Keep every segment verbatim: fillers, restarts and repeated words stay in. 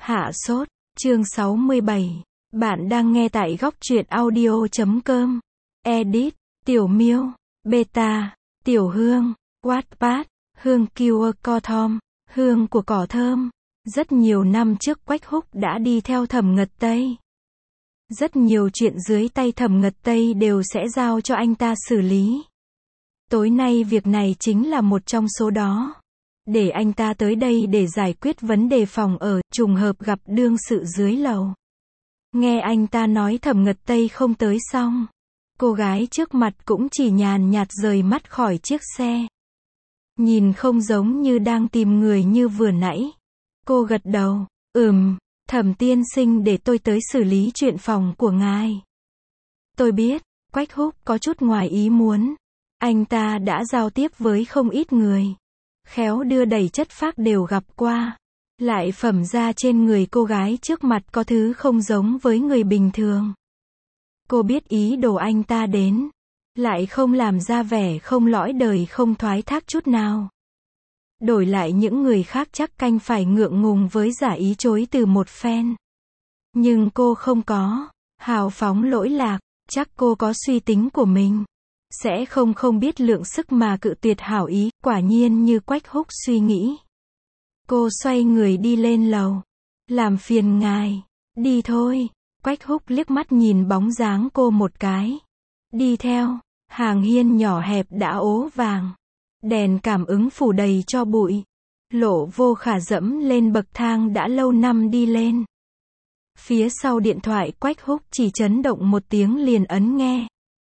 Hạ sốt, chương sáu mươi bảy. Bạn đang nghe tại góc truyện audio chấm com. Edit, Tiểu Miêu, Beta, Tiểu Hương, Wattpad, Hương Cure Cothom, hương của cỏ thơm. Rất nhiều năm trước Quách Húc đã đi theo Thẩm Ngật Tây. Rất nhiều chuyện dưới tay Thẩm Ngật Tây đều sẽ giao cho anh ta xử lý. Tối nay việc này chính là một trong số đó. Để anh ta tới đây để giải quyết vấn đề phòng ở, trùng hợp gặp đương sự dưới lầu. Nghe anh ta nói Thẩm Ngật Tây không tới xong. Cô gái trước mặt cũng chỉ nhàn nhạt rời mắt khỏi chiếc xe. Nhìn không giống như đang tìm người như vừa nãy. Cô gật đầu, ừm, Thẩm tiên sinh để tôi tới xử lý chuyện phòng của ngài. Tôi biết, Quách Húc có chút ngoài ý muốn. Anh ta đã giao tiếp với không ít người. Khéo đưa đẩy chất phác đều gặp qua. Lại phẩm ra trên người cô gái trước mặt có thứ không giống với người bình thường. Cô biết ý đồ anh ta đến. Lại không làm ra vẻ không lõi đời không thoái thác chút nào. Đổi lại những người khác chắc canh phải ngượng ngùng với giả ý chối từ một phen. Nhưng cô không có. Hào phóng lỗi lạc. Chắc cô có suy tính của mình. Sẽ không không biết lượng sức mà cự tuyệt hảo ý, quả nhiên như Quách Húc suy nghĩ. Cô xoay người đi lên lầu. Làm phiền ngài. Đi thôi. Quách Húc liếc mắt nhìn bóng dáng cô một cái. Đi theo. Hàng hiên nhỏ hẹp đã ố vàng. Đèn cảm ứng phủ đầy cho bụi. Lộ Vô Khả dẫm lên bậc thang đã lâu năm đi lên. Phía sau điện thoại Quách Húc chỉ chấn động một tiếng liền ấn nghe.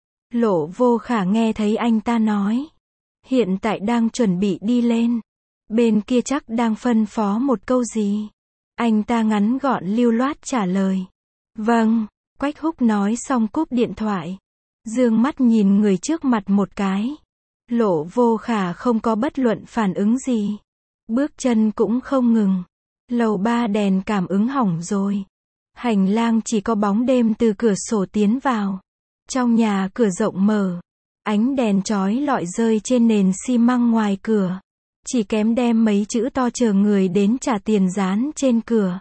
Lộ Vô Khả nghe thấy anh ta nói. Hiện tại đang chuẩn bị đi lên. Bên kia chắc đang phân phó một câu gì. Anh ta ngắn gọn lưu loát trả lời. Vâng, Quách Húc nói xong cúp điện thoại. Dương mắt nhìn người trước mặt một cái. Lộ Vô Khả không có bất luận phản ứng gì. Bước chân cũng không ngừng. Lầu ba đèn cảm ứng hỏng rồi. Hành lang chỉ có bóng đêm từ cửa sổ tiến vào. Trong nhà cửa rộng mở. Ánh đèn chói lọi rơi trên nền xi măng ngoài cửa. Chỉ kém đem mấy chữ to chờ người đến trả tiền dán trên cửa.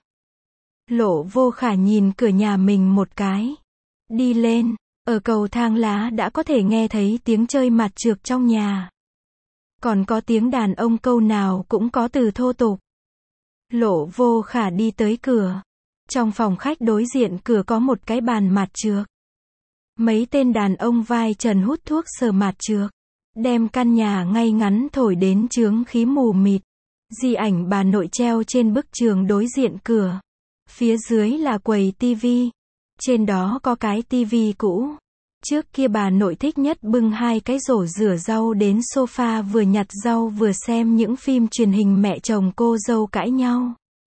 Lộ Vô Khả nhìn cửa nhà mình một cái. Đi lên. Ở cầu thang lá đã có thể nghe thấy tiếng chơi mặt trược trong nhà. Còn có tiếng đàn ông câu nào cũng có từ thô tục. Lộ Vô Khả đi tới cửa. Trong phòng khách đối diện cửa có một cái bàn mặt trược. Mấy tên đàn ông vai trần hút thuốc sờ mặt trược. Đem căn nhà ngay ngắn thổi đến chướng khí mù mịt. Di ảnh bà nội treo trên bức tường đối diện cửa. Phía dưới là quầy tivi. Trên đó có cái tivi cũ. Trước kia bà nội thích nhất bưng hai cái rổ rửa rau đến sofa vừa nhặt rau vừa xem những phim truyền hình mẹ chồng cô dâu cãi nhau.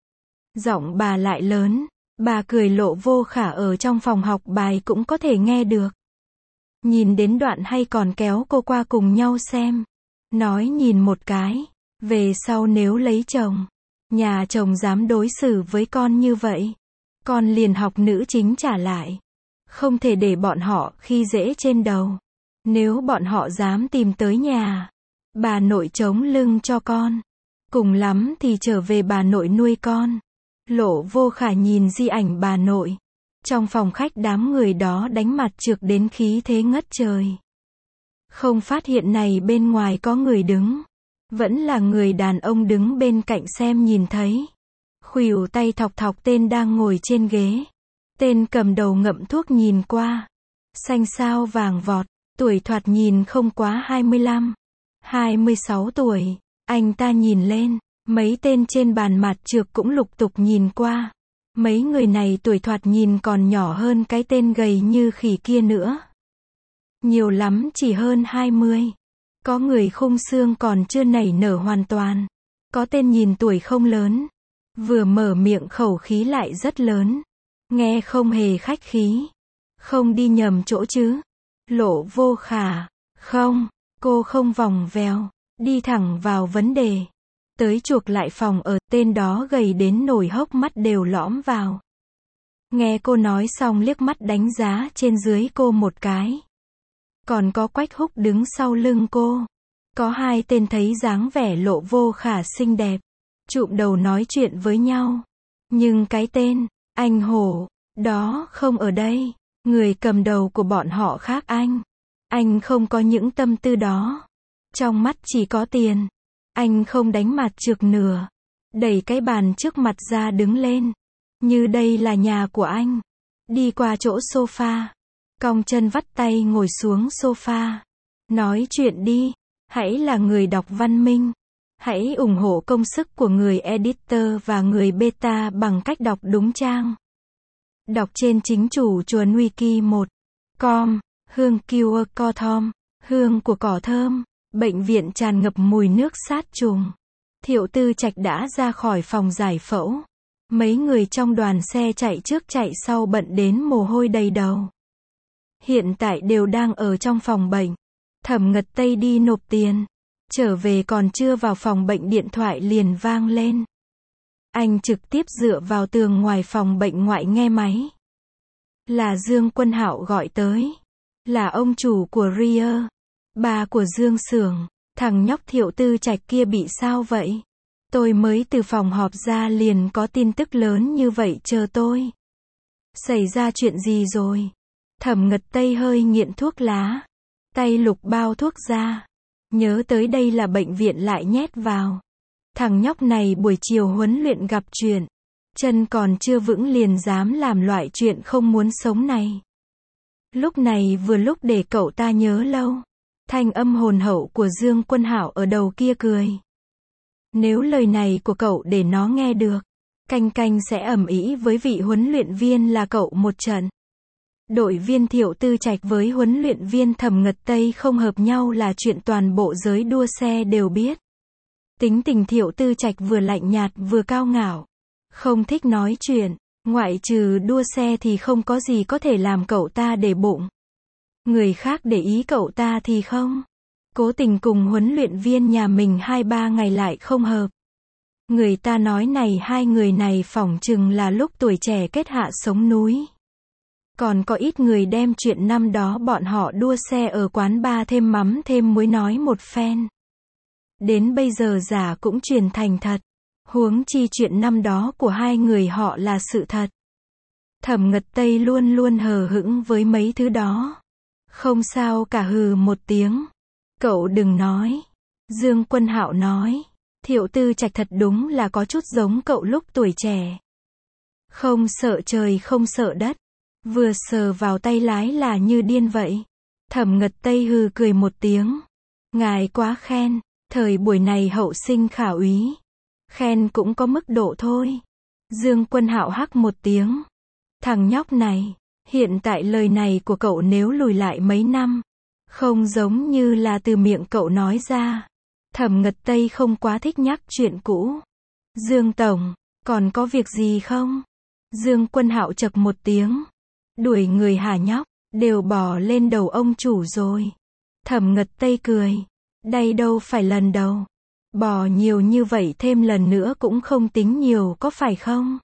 Giọng bà lại lớn. Bà cười. Lộ Vô Khả ở trong phòng học bài cũng có thể nghe được. Nhìn đến đoạn hay còn kéo cô qua cùng nhau xem. Nói nhìn một cái. Về sau nếu lấy chồng. Nhà chồng dám đối xử với con như vậy. Con liền học nữ chính trả lại. Không thể để bọn họ khi dễ trên đầu. Nếu bọn họ dám tìm tới nhà. Bà nội chống lưng cho con. Cùng lắm thì trở về bà nội nuôi con. Lộ Vô Khả nhìn di ảnh bà nội. Trong phòng khách đám người đó đánh mặt trược đến khí thế ngất trời. Không phát hiện này bên ngoài có người đứng. Vẫn là người đàn ông đứng bên cạnh xem nhìn thấy. Khuỷu tay thọc thọc tên đang ngồi trên ghế. Tên cầm đầu ngậm thuốc nhìn qua. Xanh xao vàng vọt. Tuổi thoạt nhìn không quá hai mươi lăm. hai mươi sáu tuổi. Anh ta nhìn lên. Mấy tên trên bàn mặt trược cũng lục tục nhìn qua. Mấy người này tuổi thoạt nhìn còn nhỏ hơn cái tên gầy như khỉ kia nữa. Nhiều lắm chỉ hơn hai mươi. Có người khung xương còn chưa nảy nở hoàn toàn. Có tên nhìn tuổi không lớn. Vừa mở miệng khẩu khí lại rất lớn. Nghe không hề khách khí. Không đi nhầm chỗ chứ. Lộ Vô Khả. Không, cô không vòng vèo. Đi thẳng vào vấn đề. Tới chuộc lại phòng ở, tên đó gầy đến nổi hốc mắt đều lõm vào. Nghe cô nói xong liếc mắt đánh giá trên dưới cô một cái. Còn có Quách Húc đứng sau lưng cô. Có hai tên thấy dáng vẻ Lộ Vô Khả xinh đẹp. Chụm đầu nói chuyện với nhau. Nhưng cái tên, anh Hổ, đó không ở đây. Người cầm đầu của bọn họ khác anh. Anh không có những tâm tư đó. Trong mắt chỉ có tiền. Anh không đánh mặt trược nửa. Đẩy cái bàn trước mặt ra đứng lên. Như đây là nhà của anh. Đi qua chỗ sofa. Cong chân vắt tay ngồi xuống sofa. Nói chuyện đi. Hãy là người đọc văn minh. Hãy ủng hộ công sức của người editor và người beta bằng cách đọc đúng trang. Đọc trên chính chủ chuồn wiki một chấm com. Hương Cure Cothom. Hương của cỏ thơm. Bệnh viện tràn ngập mùi nước sát trùng. Thiệu Tư Trạch đã ra khỏi phòng giải phẫu. Mấy người trong đoàn xe chạy trước chạy sau bận đến mồ hôi đầy đầu. Hiện tại đều đang ở trong phòng bệnh. Thẩm Ngật Tây đi nộp tiền. Trở về còn chưa vào phòng bệnh điện thoại liền vang lên. Anh trực tiếp dựa vào tường ngoài phòng bệnh ngoại nghe máy. Là Dương Quân Hạo gọi tới. Là ông chủ của Ria. Bà của Dương Xưởng. Thằng nhóc Thiệu Tư Trạch kia bị sao vậy? Tôi mới từ phòng họp ra liền có tin tức lớn như vậy chờ tôi. Xảy ra chuyện gì rồi? Thẩm Ngật Tây hơi nghiện thuốc lá. Tay lục bao thuốc ra. Nhớ tới đây là bệnh viện lại nhét vào. Thằng nhóc này buổi chiều huấn luyện gặp chuyện. Chân còn chưa vững liền dám làm loại chuyện không muốn sống này. Lúc này vừa lúc để cậu ta nhớ lâu. Thanh âm hồn hậu của Dương Quân Hạo ở đầu kia cười. Nếu lời này của cậu để nó nghe được, canh canh sẽ ầm ĩ với vị huấn luyện viên là cậu một trận. Đội viên Thiệu Tư Trạch với huấn luyện viên Thẩm Ngật Tây không hợp nhau là chuyện toàn bộ giới đua xe đều biết. Tính tình Thiệu Tư Trạch vừa lạnh nhạt vừa cao ngạo. Không thích nói chuyện, ngoại trừ đua xe thì không có gì có thể làm cậu ta để bụng. Người khác để ý cậu ta thì không. Cố tình cùng huấn luyện viên nhà mình hai ba ngày lại không hợp. Người ta nói này hai người này phỏng chừng là lúc tuổi trẻ kết hạ sống núi. Còn có ít người đem chuyện năm đó bọn họ đua xe ở quán bar thêm mắm thêm muối nói một phen. Đến bây giờ giả cũng truyền thành thật. Huống chi chuyện năm đó của hai người họ là sự thật. Thẩm Ngật Tây luôn luôn hờ hững với mấy thứ đó. Không sao cả hừ một tiếng. Cậu đừng nói. Dương Quân Hạo nói. Thiệu Tư Trạch thật đúng là có chút giống cậu lúc tuổi trẻ. Không sợ trời không sợ đất. Vừa sờ vào tay lái là như điên vậy. Thẩm Ngật Tây hừ cười một tiếng. Ngài quá khen. Thời buổi này hậu sinh khả úy. Khen cũng có mức độ thôi. Dương Quân Hạo hắc một tiếng. Thằng nhóc này. Hiện tại lời này của cậu nếu lùi lại mấy năm. Không giống như là từ miệng cậu nói ra. Thẩm Ngật Tây không quá thích nhắc chuyện cũ. Dương Tổng, còn có việc gì không? Dương Quân Hạo chậc một tiếng. Đuổi người hả nhóc, đều bỏ lên đầu ông chủ rồi. Thẩm Ngật Tây cười. Đây đâu phải lần đầu. Bỏ nhiều như vậy thêm lần nữa cũng không tính nhiều có phải không?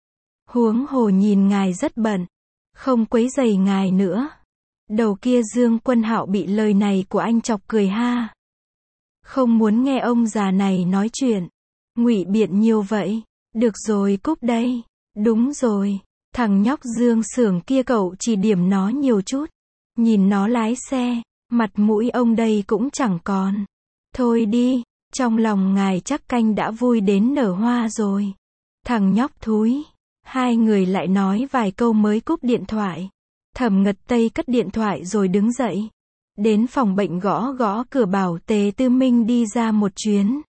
Huống hồ nhìn ngài rất bận. Không quấy rầy ngài nữa. Đầu kia Dương Quân Hạo bị lời này của anh chọc cười ha. Không muốn nghe ông già này nói chuyện. Ngụy biện nhiều vậy. Được rồi cúp đây. Đúng rồi. Thằng nhóc Dương Xưởng kia cậu chỉ điểm nó nhiều chút. Nhìn nó lái xe. Mặt mũi ông đây cũng chẳng còn. Thôi đi. Trong lòng ngài chắc canh đã vui đến nở hoa rồi. Thằng nhóc thúi. Hai người lại nói vài câu mới cúp điện thoại. Thẩm Ngật Tây cất điện thoại rồi đứng dậy. Đến phòng bệnh gõ gõ cửa bảo Tề Tư Minh đi ra một chuyến.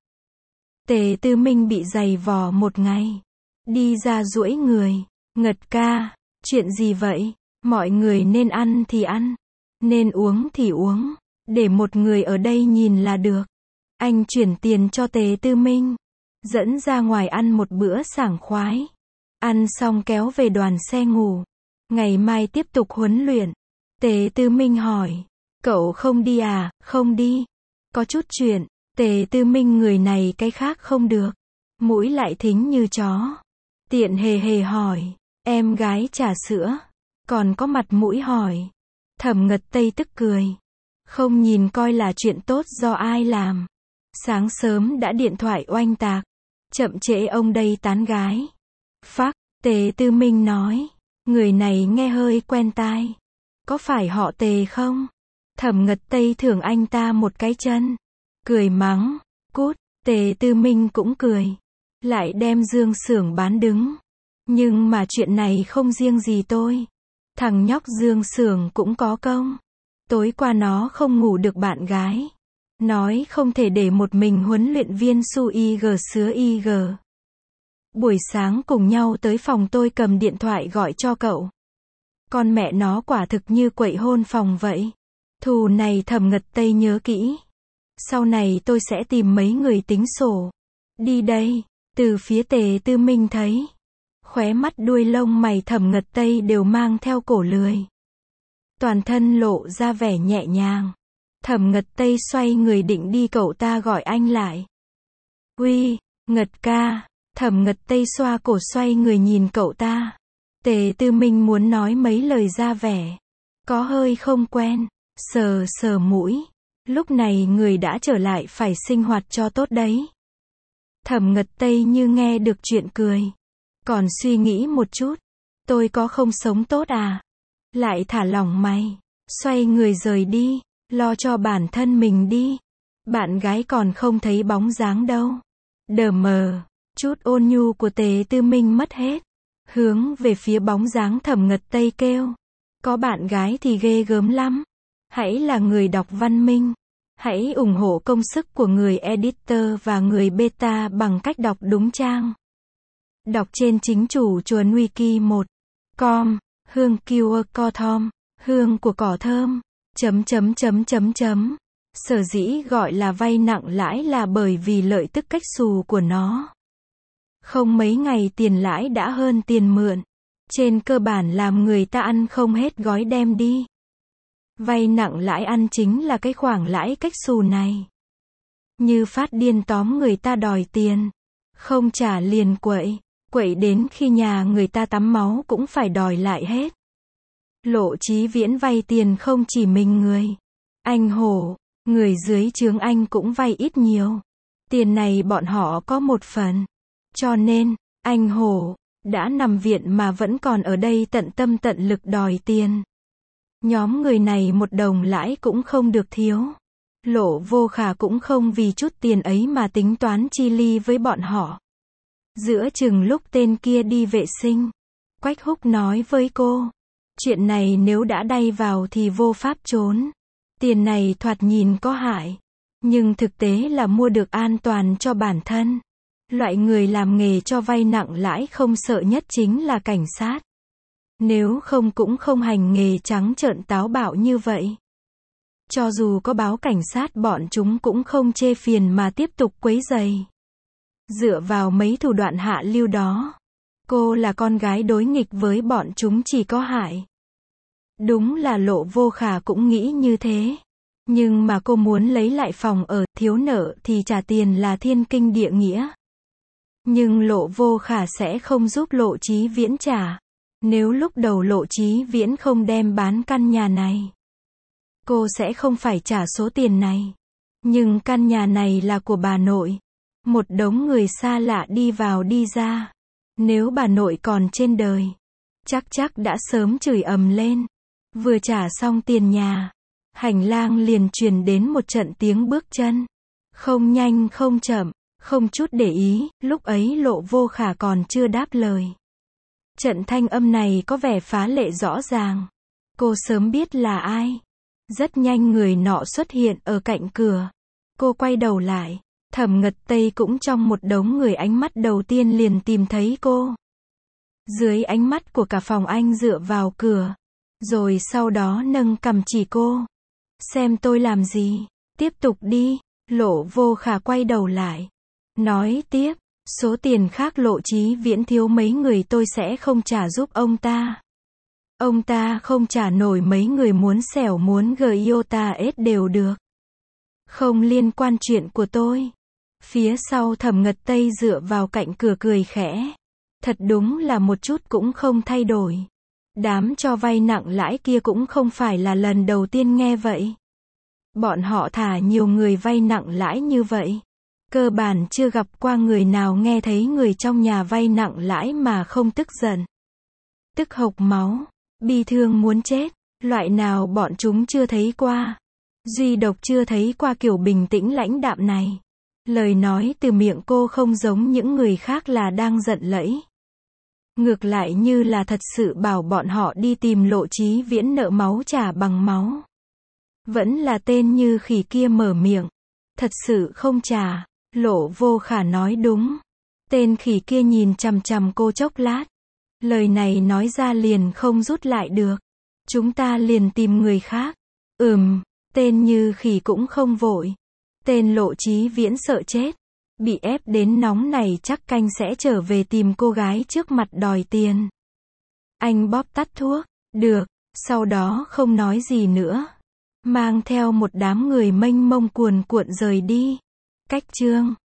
Tề Tư Minh bị giày vò một ngày. Đi ra duỗi người. Ngật ca, chuyện gì vậy? Mọi người nên ăn thì ăn. Nên uống thì uống. Để một người ở đây nhìn là được. Anh chuyển tiền cho Tề Tư Minh. Dẫn ra ngoài ăn một bữa sảng khoái. Ăn xong kéo về đoàn xe ngủ. Ngày mai tiếp tục huấn luyện. Tề Tư Minh hỏi. Cậu không đi à? Không đi. Có chút chuyện. Tề Tư Minh người này cái khác không được. Mũi lại thính như chó. Tiện hề hề hỏi. Em gái trà sữa. Còn có mặt mũi hỏi. Thẩm Ngật Tây tức cười. Không nhìn coi là chuyện tốt do ai làm. Sáng sớm đã điện thoại oanh tạc. Chậm trễ ông đây tán gái. Phắc, Tề Tư Minh nói. Người này nghe hơi quen tai. Có phải họ Tề không? Thẩm Ngật Tây thưởng anh ta một cái chân. Cười mắng. Cút, Tề Tư Minh cũng cười. Lại đem Dương Xưởng bán đứng. Nhưng mà chuyện này không riêng gì tôi. Thằng nhóc Dương Xưởng cũng có công. Tối qua nó không ngủ được bạn gái. Nói không thể để một mình huấn luyện viên Su i giê sứa i giê. Buổi sáng cùng nhau tới phòng tôi cầm điện thoại gọi cho cậu. Con mẹ nó quả thực như quậy hôn phòng vậy. Thù này Thẩm Ngật Tây nhớ kỹ. Sau này tôi sẽ tìm mấy người tính sổ. Đi đây, từ phía Tề Tư Minh thấy. Khóe mắt đuôi lông mày Thẩm Ngật Tây đều mang theo cổ lười. Toàn thân lộ ra vẻ nhẹ nhàng. Thẩm Ngật Tây xoay người định đi, cậu ta gọi anh lại. Uy, Ngật ca. Thẩm Ngật Tây xoa cổ xoay người nhìn cậu ta. Tề Tư Minh muốn nói mấy lời ra vẻ. Có hơi không quen. Sờ sờ mũi. Lúc này người đã trở lại phải sinh hoạt cho tốt đấy. Thẩm Ngật Tây như nghe được chuyện cười. Còn suy nghĩ một chút. Tôi có không sống tốt à? Lại thả lỏng mày. Xoay người rời đi. Lo cho bản thân mình đi. Bạn gái còn không thấy bóng dáng đâu. Đờ mờ. Chút ôn nhu của Tề Tư Minh mất hết. Hướng về phía bóng dáng Thẩm Ngật Tây kêu. Có bạn gái thì ghê gớm lắm. Hãy là người đọc văn minh. Hãy ủng hộ công sức của người editor và người beta bằng cách đọc đúng trang. Đọc trên chính chủ chuồn wiki một chấm com, hương cure co thom, hương của cỏ thơm, chấm chấm chấm chấm chấm. Sở dĩ gọi là vay nặng lãi là bởi vì lợi tức cách xù của nó. Không mấy ngày tiền lãi đã hơn tiền mượn. Trên cơ bản làm người ta ăn không hết gói đem đi. Vay nặng lãi ăn chính là cái khoản lãi cách xù này. Như phát điên tóm người ta đòi tiền. Không trả liền quậy. Quậy đến khi nhà người ta tắm máu cũng phải đòi lại hết. Lộ Chí Viễn vay tiền không chỉ mình người. Anh Hổ, người dưới trướng anh cũng vay ít nhiều. Tiền này bọn họ có một phần. Cho nên, anh Hổ đã nằm viện mà vẫn còn ở đây tận tâm tận lực đòi tiền. Nhóm người này một đồng lãi cũng không được thiếu. Lộ Vô Khả cũng không vì chút tiền ấy mà tính toán chi ly với bọn họ. Giữa chừng lúc tên kia đi vệ sinh, Quách Húc nói với cô, chuyện này nếu đã đay vào thì vô pháp trốn. Tiền này thoạt nhìn có hại, nhưng thực tế là mua được an toàn cho bản thân. Loại người làm nghề cho vay nặng lãi không sợ nhất chính là cảnh sát. Nếu không cũng không hành nghề trắng trợn táo bạo như vậy. Cho dù có báo cảnh sát bọn chúng cũng không chê phiền mà tiếp tục quấy rầy. Dựa vào mấy thủ đoạn hạ lưu đó, cô là con gái đối nghịch với bọn chúng chỉ có hại. Đúng là Lộ Vô Khả cũng nghĩ như thế. Nhưng mà cô muốn lấy lại phòng ở, thiếu nợ thì trả tiền là thiên kinh địa nghĩa. Nhưng Lộ Vô Khả sẽ không giúp Lộ Chí Viễn trả. Nếu lúc đầu Lộ Chí Viễn không đem bán căn nhà này, cô sẽ không phải trả số tiền này. Nhưng căn nhà này là của bà nội. Một đống người xa lạ đi vào đi ra. Nếu bà nội còn trên đời, chắc chắc đã sớm chửi ầm lên. Vừa trả xong tiền nhà, hành lang liền truyền đến một trận tiếng bước chân. Không nhanh không chậm, không chút để ý, lúc ấy Lộ Vô Khả còn chưa đáp lời. Trận thanh âm này có vẻ phá lệ rõ ràng. Cô sớm biết là ai. Rất nhanh người nọ xuất hiện ở cạnh cửa. Cô quay đầu lại. Thẩm Ngật Tây cũng trong một đống người ánh mắt đầu tiên liền tìm thấy cô. Dưới ánh mắt của cả phòng anh dựa vào cửa. Rồi sau đó nâng cằm chỉ cô. Xem tôi làm gì. Tiếp tục đi. Lộ Vô Khả quay đầu lại. Nói tiếp. Số tiền khác Lộ Chí Viễn thiếu mấy người tôi sẽ không trả giúp ông ta. Ông ta không trả nổi mấy người muốn xẻo muốn gờ iota ết đều được. Không liên quan chuyện của tôi. Phía sau Thẩm Ngật Tây dựa vào cạnh cửa cười khẽ. Thật đúng là một chút cũng không thay đổi. Đám cho vay nặng lãi kia cũng không phải là lần đầu tiên nghe vậy. Bọn họ thả nhiều người vay nặng lãi như vậy. Cơ bản chưa gặp qua người nào nghe thấy người trong nhà vay nặng lãi mà không tức giận. Tức hộc máu, bi thương muốn chết, loại nào bọn chúng chưa thấy qua. Duy độc chưa thấy qua kiểu bình tĩnh lãnh đạm này. Lời nói từ miệng cô không giống những người khác là đang giận lẫy. Ngược lại như là thật sự bảo bọn họ đi tìm Lộ Chí Viễn nợ máu trả bằng máu. Vẫn là tên Như Khỉ kia mở miệng. Thật sự không trả. Lộ Vô Khả nói đúng. Tên khỉ kia nhìn chằm chằm cô chốc lát. Lời này nói ra liền không rút lại được. Chúng ta liền tìm người khác. Ừm, tên Như Khỉ cũng không vội. Tên Lộ Chí Viễn sợ chết. Bị ép đến nóng này chắc canh sẽ trở về tìm cô gái trước mặt đòi tiền. Anh bóp tắt thuốc. Được, sau đó không nói gì nữa. Mang theo một đám người mênh mông cuồn cuộn rời đi. Cách chương